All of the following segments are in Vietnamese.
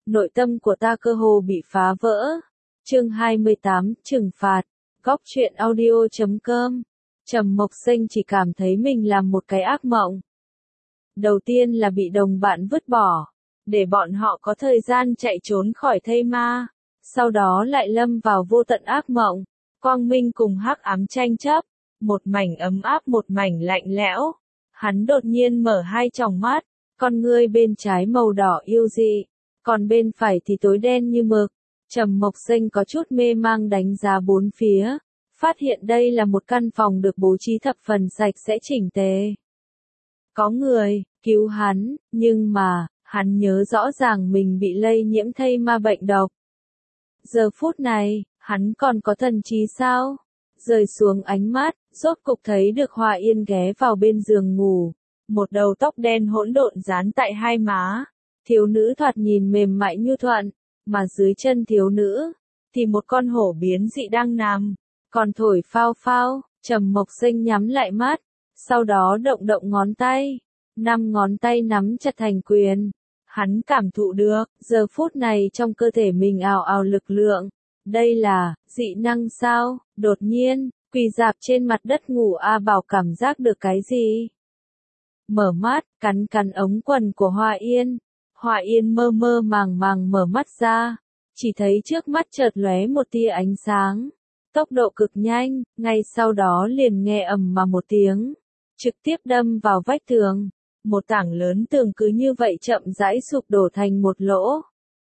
nội tâm của ta cơ hồ bị phá vỡ. Chương 28, trừng phạt. Góc truyện audio.com. Trầm Mộc Sinh chỉ cảm thấy mình làm một cái ác mộng. Đầu tiên là bị đồng bạn vứt bỏ, để bọn họ có thời gian chạy trốn khỏi thây ma. Sau đó lại lâm vào vô tận ác mộng, quang minh cùng hắc ám tranh chấp, một mảnh ấm áp một mảnh lạnh lẽo. Hắn đột nhiên mở hai tròng mắt, con ngươi bên trái màu đỏ yêu dị, còn bên phải thì tối đen như mực. Trầm Mộc Sinh có chút mê mang đánh giá bốn phía, phát hiện đây là một căn phòng được bố trí thập phần sạch sẽ chỉnh tề. Có người cứu hắn, nhưng mà, hắn nhớ rõ ràng mình bị lây nhiễm thây ma bệnh độc. Giờ phút này, hắn còn có thần trí sao? Rời xuống ánh mắt, rốt cục thấy được Hoa Yên ghé vào bên giường ngủ, một đầu tóc đen hỗn độn dán tại hai má. Thiếu nữ thoạt nhìn mềm mại nhu thuận, mà dưới chân thiếu nữ thì một con hổ biến dị đang nằm, còn thổi phao phao. Trầm Mộc Sinh nhắm lại mắt, sau đó động động ngón tay, 5 ngón tay nắm chặt thành quyền. Hắn cảm thụ được, giờ phút này trong cơ thể mình ào ào lực lượng. Đây là dị năng sao? Đột nhiên, quỳ rạp trên mặt đất ngủ A Bảo cảm giác được cái gì? Mở mắt, cắn cắn ống quần của Hoa Yên. Hoa Yên mơ mơ màng màng mở mắt ra, chỉ thấy trước mắt chợt lóe một tia ánh sáng, tốc độ cực nhanh, ngay sau đó liền nghe ầm mà một tiếng, trực tiếp đâm vào vách tường. Một tảng lớn tường cứ như vậy chậm rãi sụp đổ thành một lỗ.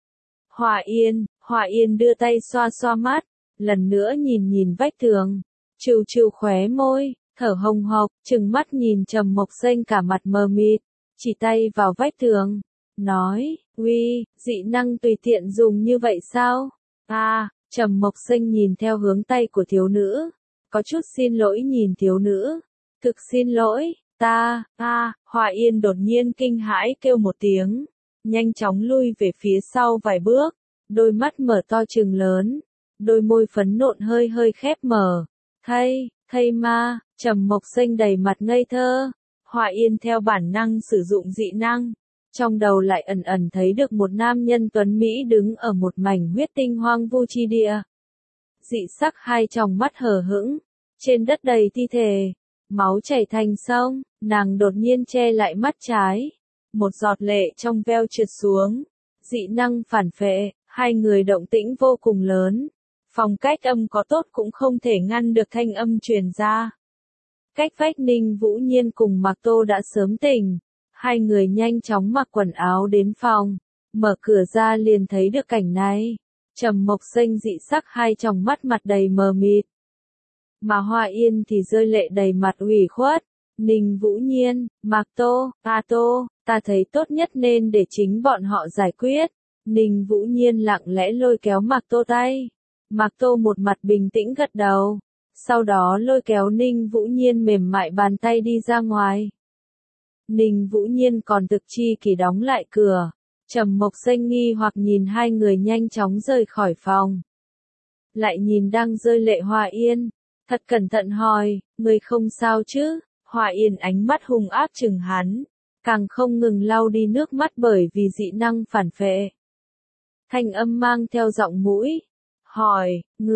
Hoa Yên đưa tay xoa xoa mắt, lần nữa nhìn nhìn vách tường, trừ trừ khóe môi, thở hồng hộc, trừng mắt nhìn Trầm Mộc Sinh cả mặt mờ mịt, chỉ tay vào vách tường, nói, uy, dị năng tùy tiện dùng như vậy sao? Trầm Mộc Sinh nhìn theo hướng tay của thiếu nữ, có chút xin lỗi nhìn thiếu nữ, thực xin lỗi. Hoa Yên đột nhiên kinh hãi kêu một tiếng, nhanh chóng lui về phía sau vài bước, đôi mắt mở to trừng lớn, đôi môi phấn nộn hơi hơi khép mở. Thây ma. Trầm Mộc Sinh đầy mặt ngây thơ. Hoa Yên theo bản năng sử dụng dị năng, trong đầu lại ẩn ẩn thấy được một nam nhân tuấn Mỹ đứng ở một mảnh huyết tinh hoang vu chi địa. Dị sắc hai tròng mắt hờ hững, trên đất đầy thi thể, máu chảy thành sông. Nàng đột nhiên che lại mắt trái, một giọt lệ trong veo trượt xuống. Dị năng phản phệ, hai người động tĩnh vô cùng lớn, phòng cách âm có tốt cũng không thể ngăn được thanh âm truyền ra. Cách vách Ninh Vũ Nhiên cùng Mạc Tô đã sớm tỉnh, hai người nhanh chóng mặc quần áo đến phòng, mở cửa ra liền thấy được cảnh này. Trầm Mộc Sinh dị sắc hai tròng mắt mặt đầy mờ mịt, mà Hoa Yên thì rơi lệ đầy mặt ủy khuất. Ninh Vũ Nhiên, Mạc Tô, ta thấy tốt nhất nên để chính bọn họ giải quyết. Ninh Vũ Nhiên lặng lẽ lôi kéo Mạc Tô tay. Mạc Tô một mặt bình tĩnh gật đầu, sau đó lôi kéo Ninh Vũ Nhiên mềm mại bàn tay đi ra ngoài. Ninh Vũ Nhiên còn thực chi kỳ đóng lại cửa. Trầm Mộc Sinh nghi hoặc nhìn hai người nhanh chóng rời khỏi phòng. Lại nhìn đang rơi lệ Hoa Yên, thật cẩn thận hỏi, người không sao chứ? Hoa Yên ánh mắt hung ác trừng hắn, càng không ngừng lau đi nước mắt bởi vì dị năng phản phệ. Thanh âm mang theo giọng mũi, hỏi,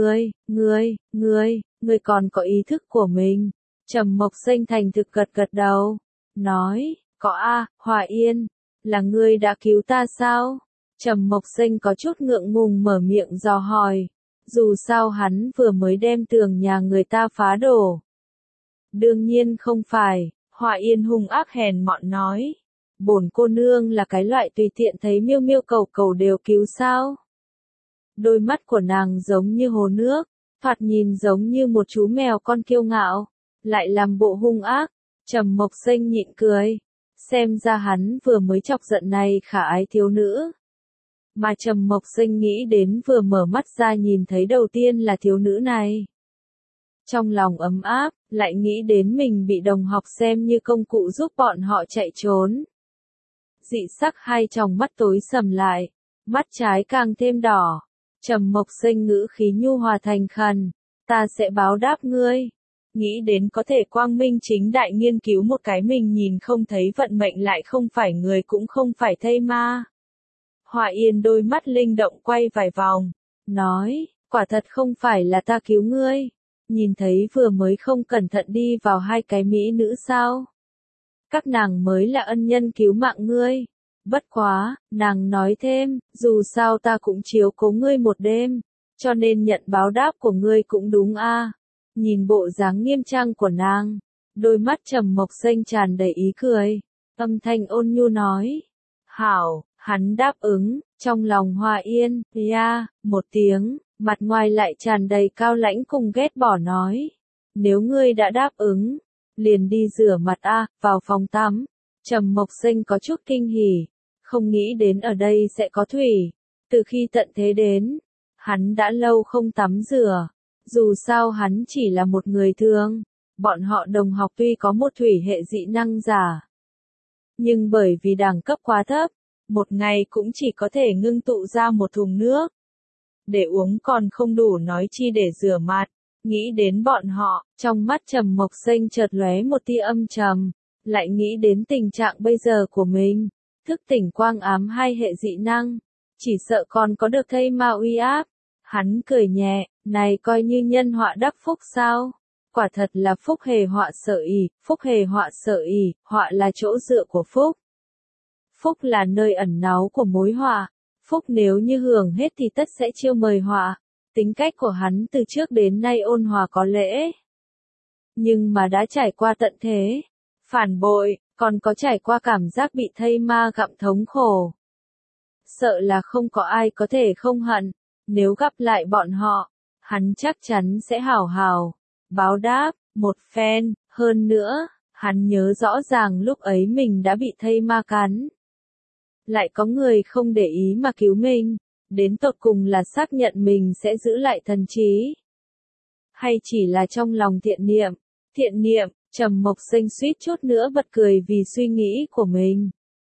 ngươi còn có ý thức của mình? Trầm Mộc Sinh thành thực gật gật đầu, nói, có Hoa Yên, là ngươi đã cứu ta sao? Trầm Mộc Sinh có chút ngượng ngùng mở miệng dò hỏi, dù sao hắn vừa mới đem tường nhà người ta phá đổ. Đương nhiên không phải. Hoa Yên hung ác hèn mọn nói, bổn cô nương là cái loại tùy tiện thấy miêu miêu cầu cầu đều cứu sao? Đôi mắt của nàng giống như hồ nước, thoạt nhìn giống như một chú mèo con kiêu ngạo, lại làm bộ hung ác. Trầm Mộc Sinh nhịn cười, xem ra hắn vừa mới chọc giận này khả ái thiếu nữ. Mà Trầm Mộc Sinh nghĩ đến vừa mở mắt ra nhìn thấy đầu tiên là thiếu nữ này. Trong lòng ấm áp, lại nghĩ đến mình bị đồng học xem như công cụ giúp bọn họ chạy trốn. Dị sắc hai tròng mắt tối sầm lại, mắt trái càng thêm đỏ. Trầm Mộc Sinh ngữ khí nhu hòa thành khẩn, ta sẽ báo đáp ngươi. Nghĩ đến có thể quang minh chính đại nghiên cứu một cái mình nhìn không thấy vận mệnh lại không phải người cũng không phải thây ma. Họa Yên đôi mắt linh động quay vài vòng, nói, quả thật không phải là ta cứu ngươi, nhìn thấy vừa mới không cẩn thận đi vào hai cái mỹ nữ sao? Các nàng mới là ân nhân cứu mạng ngươi. Bất quá, nàng nói thêm, dù sao ta cũng chiếu cố ngươi một đêm, cho nên nhận báo đáp của ngươi cũng đúng a. Nhìn bộ dáng nghiêm trang của nàng, đôi mắt Trầm Mộc Xanh tràn đầy ý cười, âm thanh ôn nhu nói, hảo, hắn đáp ứng, trong lòng Họa Yên, một tiếng, mặt ngoài lại tràn đầy cao lãnh cùng ghét bỏ nói, nếu ngươi đã đáp ứng, liền đi rửa mặt vào phòng tắm. Trầm Mộc Xanh có chút kinh hỉ, không nghĩ đến ở đây sẽ có thủy. Từ khi tận thế đến, hắn đã lâu không tắm rửa. Dù sao hắn chỉ là một người thường, bọn họ đồng học tuy có một thủy hệ dị năng giả. Nhưng bởi vì đẳng cấp quá thấp, một ngày cũng chỉ có thể ngưng tụ ra một thùng nước. Để uống còn không đủ nói chi để rửa mặt. Nghĩ đến bọn họ, trong mắt Trầm Mộc Xanh chợt lóe một tia âm trầm, lại nghĩ đến tình trạng bây giờ của mình, thức tỉnh quang ám hai hệ dị năng, chỉ sợ còn có được thây ma uy áp. Hắn cười nhẹ, này coi như nhân họa đắc phúc sao? Quả thật là phúc hề họa sợ ỉ, phúc hề họa sợ ỉ, họa là chỗ dựa của phúc. Phúc là nơi ẩn náu của mối họa, phúc nếu như hưởng hết thì tất sẽ chiêu mời họa. Tính cách của hắn từ trước đến nay ôn hòa có lễ. Nhưng mà đã trải qua tận thế, phản bội, còn có trải qua cảm giác bị thây ma gặm thống khổ. Sợ là không có ai có thể không hận, nếu gặp lại bọn họ, hắn chắc chắn sẽ hảo hảo, báo đáp, một phen, hơn nữa, hắn nhớ rõ ràng lúc ấy mình đã bị thây ma cắn. Lại có người không để ý mà cứu mình. Đến tột cùng là xác nhận mình sẽ giữ lại thần trí, hay chỉ là trong lòng thiện niệm, Trầm Mộc Xanh suýt chút nữa bật cười vì suy nghĩ của mình.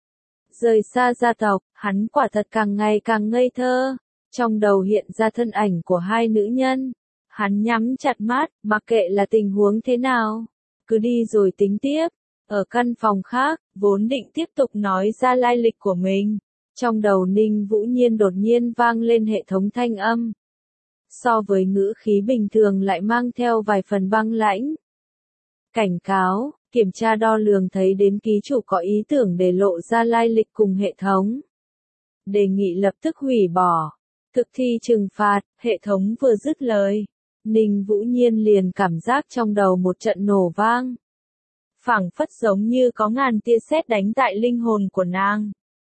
Rời xa gia tộc, hắn quả thật càng ngày càng ngây thơ, trong đầu hiện ra thân ảnh của hai nữ nhân, hắn nhắm chặt mắt, mặc kệ là tình huống thế nào, cứ đi rồi tính tiếp. Ở căn phòng khác, vốn định tiếp tục nói ra lai lịch của mình. Trong đầu Ninh Vũ Nhiên đột nhiên vang lên hệ thống thanh âm. So với ngữ khí bình thường lại mang theo vài phần băng lãnh. Cảnh cáo, kiểm tra đo lường thấy đến ký chủ có ý tưởng để lộ ra lai lịch cùng hệ thống. Đề nghị lập tức hủy bỏ. Thực thi trừng phạt, hệ thống vừa dứt lời. Ninh Vũ Nhiên liền cảm giác trong đầu một trận nổ vang. Phảng phất giống như có ngàn tia sét đánh tại linh hồn của nàng.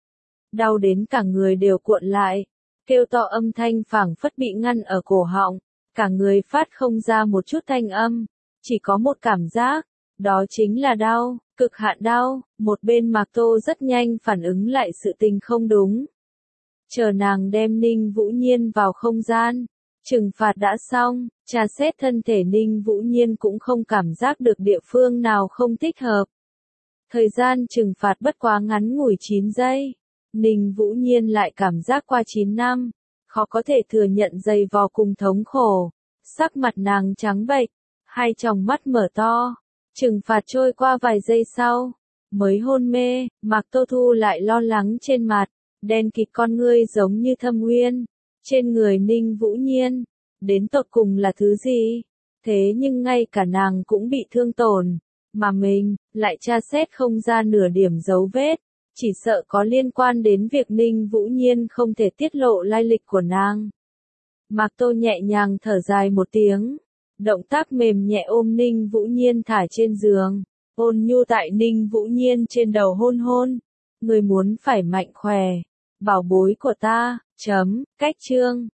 Đau đến cả người đều cuộn lại, kêu to âm thanh phảng phất bị ngăn ở cổ họng, cả người phát không ra một chút thanh âm, chỉ có một cảm giác, đó chính là đau, cực hạn đau. Một bên Mạc Tô rất nhanh phản ứng lại sự tình không đúng. Chờ nàng đem Ninh Vũ Nhiên vào không gian, trừng phạt đã xong, tra xét thân thể Ninh Vũ Nhiên cũng không cảm giác được địa phương nào không thích hợp. Thời gian trừng phạt bất quá ngắn ngủi 9 giây. Ninh Vũ Nhiên lại cảm giác qua 9 năm, khó có thể thừa nhận dày vò cùng thống khổ. Sắc mặt nàng trắng bệch, hai tròng mắt mở to. Trừng phạt trôi qua vài giây sau, mới hôn mê. Mạc Tô Thu lại lo lắng trên mặt, đen kịt con ngươi giống như thâm uyên. Trên người Ninh Vũ Nhiên, đến tột cùng là thứ gì? Thế nhưng ngay cả nàng cũng bị thương tổn, mà mình lại tra xét không ra nửa điểm dấu vết. Chỉ sợ có liên quan đến việc Ninh Vũ Nhiên không thể tiết lộ lai lịch của nàng. Mạc Tô nhẹ nhàng thở dài một tiếng. Động tác mềm nhẹ ôm Ninh Vũ Nhiên thả trên giường. Ôn nhu tại Ninh Vũ Nhiên trên đầu hôn hôn. Người muốn phải mạnh khỏe. Bảo bối của ta. Cách chương.